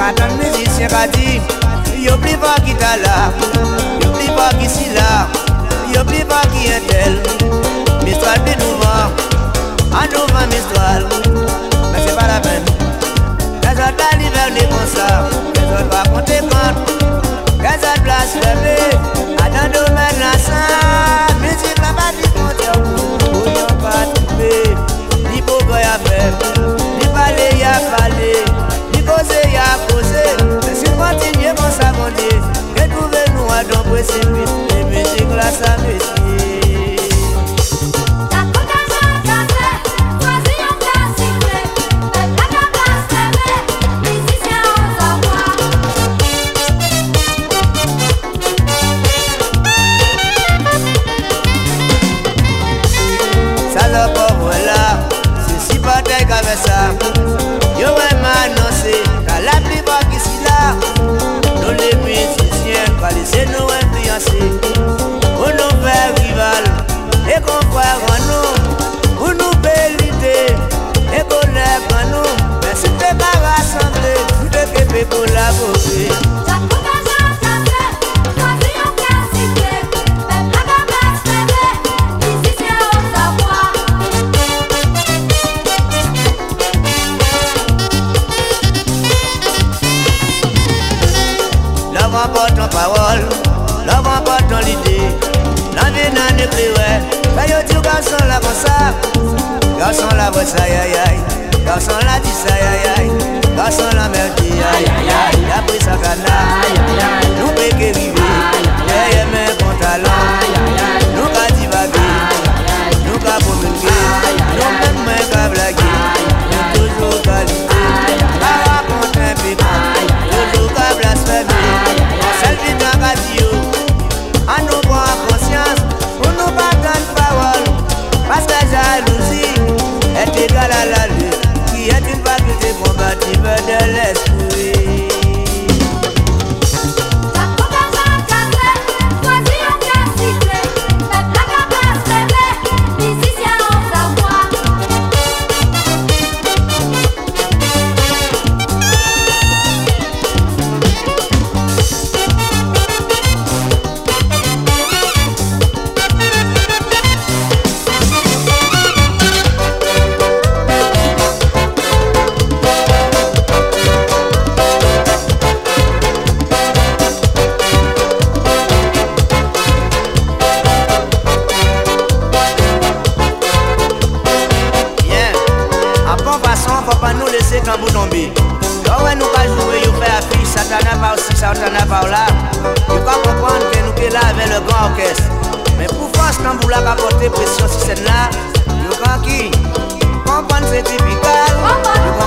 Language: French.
Attends, musicien qui dit, y'oublie pas qui t'a là, y'oublie pas qui si là, y'oublie pas qui est tel. Mistral de nouveau, en nouveau Mistral, mais c'est pas la peine. Les autres là, l'hiver n'est comme ça, les autres va compter compte, les autres blasphèmes, attends, domaine là, ça, musique là, pas du compteur, on n'y pas trouvé, ni beau boy à faire, ni parler, y'a parlé. Causer, y'a causé, mais si continuer comme ça, mon Dieu, retrouvez-nous à don précipice, les musiques là, ça messie. La côte à Jean-Café, choisis un classique, la place TV, musicien en savoir. Salope, voilà, c'est si bataille qu'avec ça. Yo annoncé qu'à la plupart qui s'y là, nous les musiciens, pas laisser nous influencer. Pour nous faire rival et qu'on croit en nous, pour nous béliter et qu'on lève en nous. Mais si t'es pas rassemblé, tout est képé pour collaborer. La côte à Jean-Café, choisis un classique, la place TV, musicien en savoir. L'homme emporte ton parole, l'homme emporte ton idée. L'envie n'en est plus vrai. Quand yo dit garçon là comme ça, garçon là voit ça aïe aïe, garçon là dit ça aïe aïe, garçon là merde dit aïe aïe, il a pris sa canne, nous péquer vivre, derrière mes bons talents, nous qu'à divaguer, nous qu'à communiquer, nous même moins qu'à blaguer, nous toujours qualité, à raconter un pécan, toujours qu'à blasphémer. Selvi dans radio, à nous prendre conscience, pour nous pas de parole, parce que la jalousie est égale à la lutte, qui est une faculté combative de l'esprit. La côte à Jean-Café, choisis un classique, la place TV, musicien en savoir. Faut pas nous laisser quand vous tomber. Quand ouais, nous pas jouer, nous faire affiche, Satana par aussi, Satana par là. Vous pas comprendre que nous sommes là avec le grand orchestre. Mais pour force, quand vous l'avez apporté pression sur scène là, vous qui comprendre c'est typical.